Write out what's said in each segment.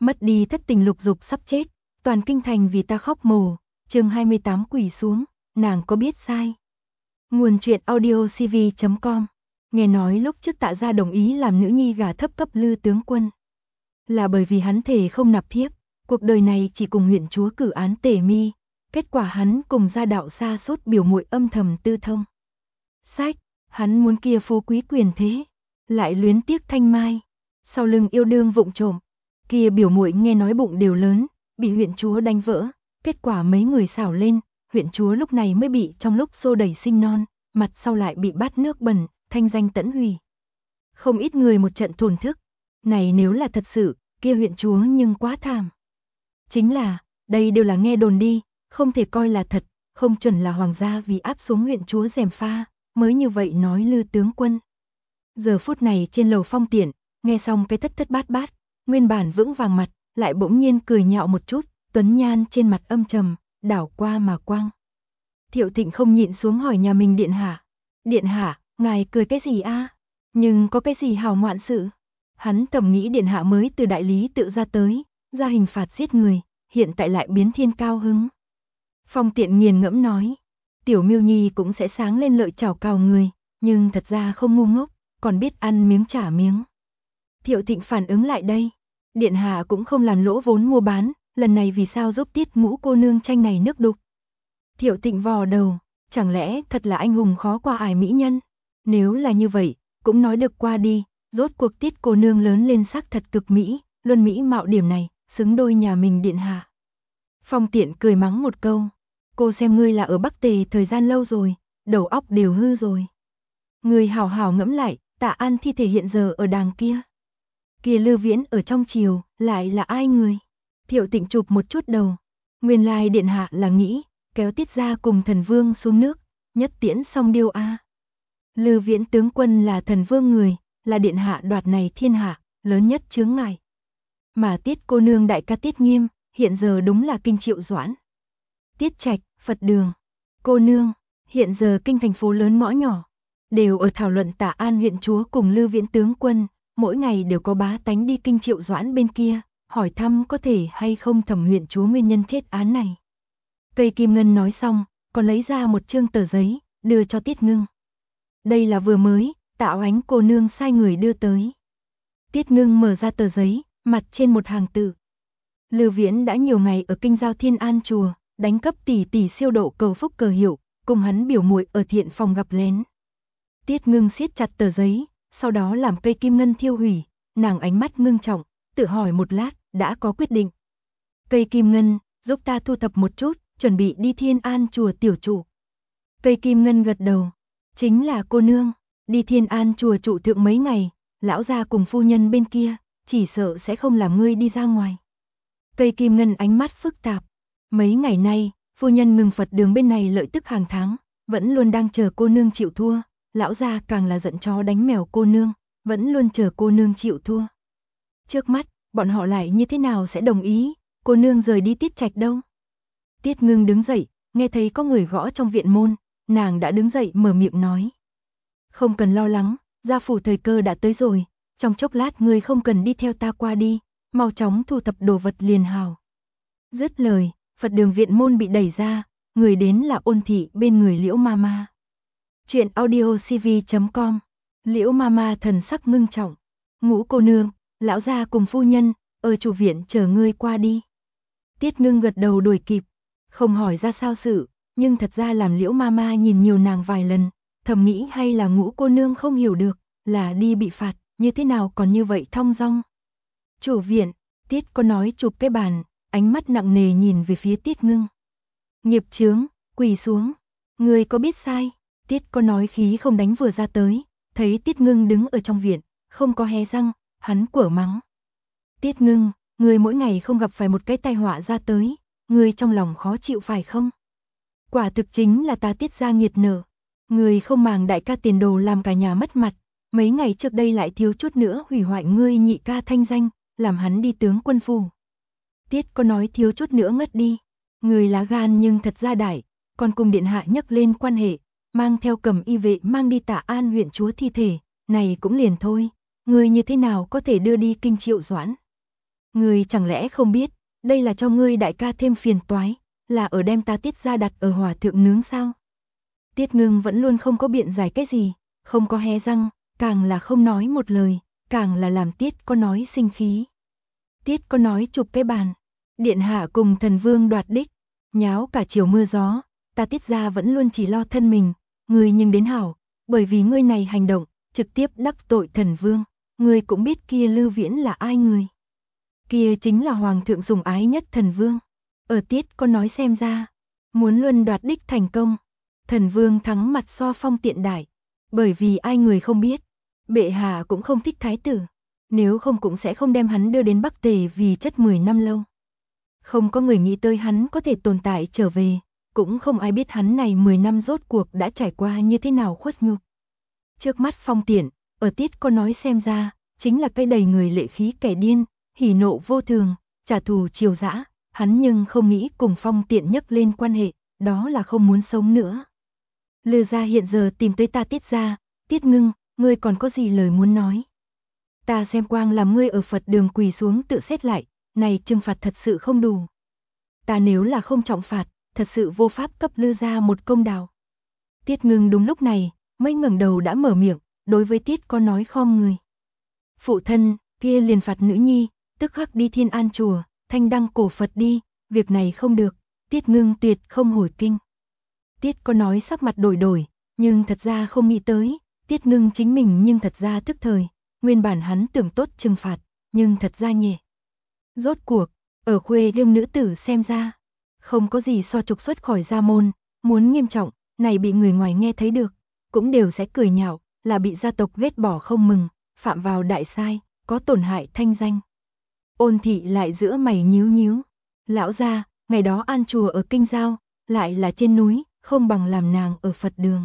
Mất đi thất tình lục dục sắp chết, toàn kinh thành vì ta khóc mồ. Chương 28 quỳ xuống, nàng có biết sai. Nguồn truyện audio cv.com. Nghe nói lúc trước Tạ gia đồng ý làm nữ nhi gả thấp cấp Lư tướng quân, là bởi vì hắn thề không nạp thiếp, cuộc đời này chỉ cùng huyện chúa cử án tề mi. Kết quả hắn cùng gia đạo sa sút biểu muội âm thầm tư thông. Sách, hắn muốn kia phú quý quyền thế, lại luyến tiếc thanh mai, sau lưng yêu đương vụng trộm. Kia biểu muội nghe nói bụng đều lớn, bị huyện chúa đánh vỡ. Kết quả mấy người xảo lên, huyện chúa lúc này mới bị trong lúc xô đẩy sinh non, mặt sau lại bị bát nước bẩn, thanh danh tẫn hủy. Không ít người một trận thổn thức, này nếu là thật sự, kia huyện chúa nhưng quá thảm. Chính là, đây đều là nghe đồn đi, không thể coi là thật, không chuẩn là hoàng gia vì áp xuống huyện chúa gièm pha, mới như vậy nói Lư tướng quân. Giờ phút này trên lầu Phong Tiện, nghe xong cái thất thất bát bát, nguyên bản vững vàng mặt, lại bỗng nhiên cười nhạo một chút, tuấn nhan trên mặt âm trầm, đảo qua mà quang. Thiệu Thịnh không nhịn xuống hỏi nhà mình điện hạ. Điện hạ, ngài cười cái gì a? Nhưng có cái gì hào ngoạn sự? Hắn thầm nghĩ điện hạ mới từ đại lý tự ra tới, ra hình phạt giết người, hiện tại lại biến thiên cao hứng. Phong Tiện nghiền ngẫm nói, tiểu Miêu Nhi cũng sẽ sáng lên lợi chảo cào người, nhưng thật ra không ngu ngốc, còn biết ăn miếng trả miếng. Thiệu Thịnh phản ứng lại đây, điện hạ cũng không làm lỗ vốn mua bán, lần này vì sao giúp Tiết Ngũ cô nương tranh này nước đục. Thiệu Thịnh vò đầu, chẳng lẽ thật là anh hùng khó qua ải mỹ nhân? Nếu là như vậy, cũng nói được qua đi, rốt cuộc Tiết cô nương lớn lên sắc thật cực mỹ, luân mỹ mạo điểm này, xứng đôi nhà mình điện hạ. Phong Tiện cười mắng một câu, cô xem ngươi là ở Bắc Tề thời gian lâu rồi, đầu óc đều hư rồi. Ngươi hào hào ngẫm lại, Tạ An thi thể hiện giờ ở đàng kia. Kia Lư Viễn ở trong triều, lại là ai người? Thiệu Thịnh chụp một chút đầu, nguyên lai điện hạ là nghĩ, kéo Tiết gia cùng thần vương xuống nước, nhất tiễn xong điêu a. Lư Viễn tướng quân là thần vương người, là điện hạ đoạt này thiên hạ, lớn nhất chướng ngại. Mà Tiết cô nương đại ca Tiết Nghiêm, hiện giờ đúng là kinh Triệu Doãn. Tiết Trạch, Phật Đường, cô nương, hiện giờ kinh thành phố lớn ngõ nhỏ, đều ở thảo luận Tạ An huyện chúa cùng Lư Viễn tướng quân, mỗi ngày đều có bá tánh đi kinh Triệu Doãn bên kia, hỏi thăm có thể hay không thẩm huyện chúa nguyên nhân chết án này. Cây Kim Ngân nói xong, còn lấy ra một chương tờ giấy, đưa cho Tiết Ngưng. Đây là vừa mới, Tạ Oánh cô nương sai người đưa tới. Tiết Ngưng mở ra tờ giấy, mặt trên một hàng tự. Lư Viễn đã nhiều ngày ở kinh giao Thiên An chùa, đánh cấp tỷ tỷ siêu độ cầu phúc cờ hiệu, cùng hắn biểu muội ở thiện phòng gặp lén. Tiết Ngưng siết chặt tờ giấy, sau đó làm cây kim ngân thiêu hủy, nàng ánh mắt ngưng trọng, tự hỏi một lát, đã có quyết định. Cây kim ngân, giúp ta thu thập một chút, chuẩn bị đi Thiên An chùa tiểu trụ. Cây kim ngân gật đầu, chính là cô nương, đi Thiên An chùa trụ thượng mấy ngày, lão gia cùng phu nhân bên kia, chỉ sợ sẽ không làm ngươi đi ra ngoài. Cây kim ngân ánh mắt phức tạp, mấy ngày nay, phu nhân ngừng Phật đường bên này lợi tức hàng tháng, vẫn luôn đang chờ cô nương chịu thua, lão gia càng là giận chó đánh mèo cô nương, vẫn luôn chờ cô nương chịu thua. Trước mắt, bọn họ lại như thế nào sẽ đồng ý, cô nương rời đi Tiết Trạch đâu? Tiết Ngưng đứng dậy, nghe thấy có người gõ trong viện môn, nàng đã đứng dậy mở miệng nói. Không cần lo lắng, gia phủ thời cơ đã tới rồi, trong chốc lát ngươi không cần đi theo ta qua đi, mau chóng thu thập đồ vật liền hào. Dứt lời, Phật đường viện môn bị đẩy ra, người đến là Ôn thị bên người Liễu Mama. Chuyện audio cv.com. Liễu Mama thần sắc ngưng trọng. Ngũ cô nương, lão gia cùng phu nhân, ở chủ viện chờ ngươi qua đi. Tiết Ngưng gật đầu đuổi kịp, không hỏi ra sao sự, nhưng thật ra làm Liễu Mama nhìn nhiều nàng vài lần, thầm nghĩ hay là Ngũ cô nương không hiểu được, là đi bị phạt, như thế nào còn như vậy thong dong. Chủ viện, Tiết có nói chụp cái bàn, ánh mắt nặng nề nhìn về phía Tiết Ngưng. Nghiệp chướng, quỳ xuống, ngươi có biết sai? Tiết có nói khí không đánh vừa ra tới, thấy Tiết Ngưng đứng ở trong viện, không có hé răng, hắn quở mắng. Tiết Ngưng, ngươi mỗi ngày không gặp phải một cái tai họa ra tới, ngươi trong lòng khó chịu phải không? Quả thực chính là ta Tiết gia nghiệt nở, ngươi không màng đại ca tiền đồ làm cả nhà mất mặt, mấy ngày trước đây lại thiếu chút nữa hủy hoại ngươi nhị ca thanh danh, làm hắn đi tướng quân phủ. Tiết có nói thiếu chút nữa ngất đi, người lá gan nhưng thật ra đại, còn cùng điện hạ nhắc lên quan hệ, mang theo cầm y vệ mang đi Tạ An huyện chúa thi thể, này cũng liền thôi, người như thế nào có thể đưa đi kinh Triệu Doãn. Ngươi chẳng lẽ không biết, đây là cho ngươi đại ca thêm phiền toái, là ở đem ta Tiết gia đặt ở hỏa thượng nướng sao? Tiết Ngưng vẫn luôn không có biện giải cái gì, không có hé răng, càng là không nói một lời, càng là làm Tiết có nói sinh khí. Tiết có nói chụp cái bàn, điện hạ cùng thần vương đoạt đích, nháo cả chiều mưa gió, ta Tiết gia vẫn luôn chỉ lo thân mình, ngươi nhưng đến hảo, bởi vì ngươi này hành động, trực tiếp đắc tội thần vương, ngươi cũng biết kia Lưu Viễn là ai người. Kia chính là hoàng thượng sủng ái nhất thần vương. Ở Tiết có nói xem ra, muốn luân đoạt đích thành công, thần vương thắng mặt so phong tiện đại, bởi vì ai người không biết, bệ hạ cũng không thích thái tử, nếu không cũng sẽ không đem hắn đưa đến Bắc Tề vì chất 10 năm lâu. Không có người nghĩ tới hắn có thể tồn tại trở về, cũng không ai biết hắn này 10 năm rốt cuộc đã trải qua như thế nào khuất nhục. Trước mắt phong tiện, ở Tiết có nói xem ra, chính là cái đầy người lệ khí kẻ điên, hỉ nộ vô thường, trả thù chiều dã, hắn nhưng không nghĩ cùng phong tiện nhắc lên quan hệ, đó là không muốn sống nữa. Lư gia hiện giờ tìm tới ta Tiết gia, Tiết Ngưng, ngươi còn có gì lời muốn nói? Ta xem quang làm ngươi ở Phật đường quỳ xuống tự xét lại, này trừng phạt thật sự không đủ. Ta nếu là không trọng phạt, thật sự vô pháp cấp Lư gia một công đào. Tiết Ngưng đúng lúc này, mới ngẩng đầu đã mở miệng, đối với Tiết có nói khom người. Phụ thân, kia liền phạt nữ nhi, tức khắc đi Thiên An chùa, thanh đăng cổ Phật đi, việc này không được, Tiết Ngưng tuyệt không hồi kinh. Tiết có nói sắc mặt đổi đổi, nhưng thật ra không nghĩ tới, Tiết Ngưng chính mình nhưng thật ra tức thời, nguyên bản hắn tưởng tốt trừng phạt, nhưng thật ra nhẹ. Rốt cuộc, ở khuê đương nữ tử xem ra, không có gì so trục xuất khỏi gia môn, muốn nghiêm trọng, này bị người ngoài nghe thấy được, cũng đều sẽ cười nhạo, là bị gia tộc ghét bỏ không mừng, phạm vào đại sai, có tổn hại thanh danh. Ôn thị lại giữa mày nhíu nhíu, lão gia, ngày đó an chùa ở Kinh Giao, lại là trên núi, không bằng làm nàng ở Phật đường.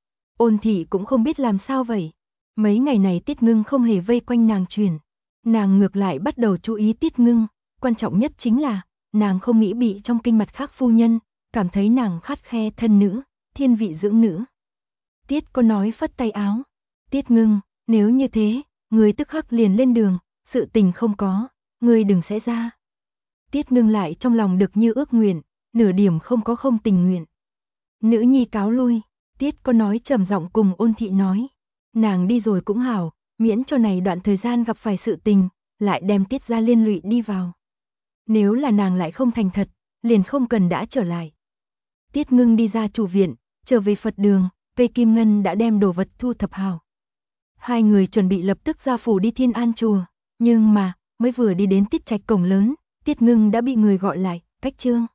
Ôn thị cũng không biết làm sao vậy, mấy ngày này Tiết Ngưng không hề vây quanh nàng chuyển, nàng ngược lại bắt đầu chú ý Tiết Ngưng, quan trọng nhất chính là, nàng không nghĩ bị trong kinh mặt khác phu nhân, cảm thấy nàng khắt khe thân nữ, thiên vị dưỡng nữ. Tiết có nói phất tay áo, Tiết Ngưng, nếu như thế, người tức khắc liền lên đường, sự tình không có, người đừng sẽ ra. Tiết Ngưng lại trong lòng được như ước nguyện, nửa điểm không có không tình nguyện. Nữ nhi cáo lui, Tiết có nói trầm giọng cùng Ôn thị nói, nàng đi rồi cũng hảo, miễn cho này đoạn thời gian gặp phải sự tình, lại đem Tiết gia liên lụy đi vào. Nếu là nàng lại không thành thật, liền không cần đã trở lại. Tiết Ngưng đi ra chủ viện, trở về Phật đường, cây kim ngân đã đem đồ vật thu thập hảo. Hai người chuẩn bị lập tức ra phủ đi Thiên An chùa, nhưng mà, mới vừa đi đến Tiết trạch cổng lớn, Tiết Ngưng đã bị người gọi lại, Cách Trương.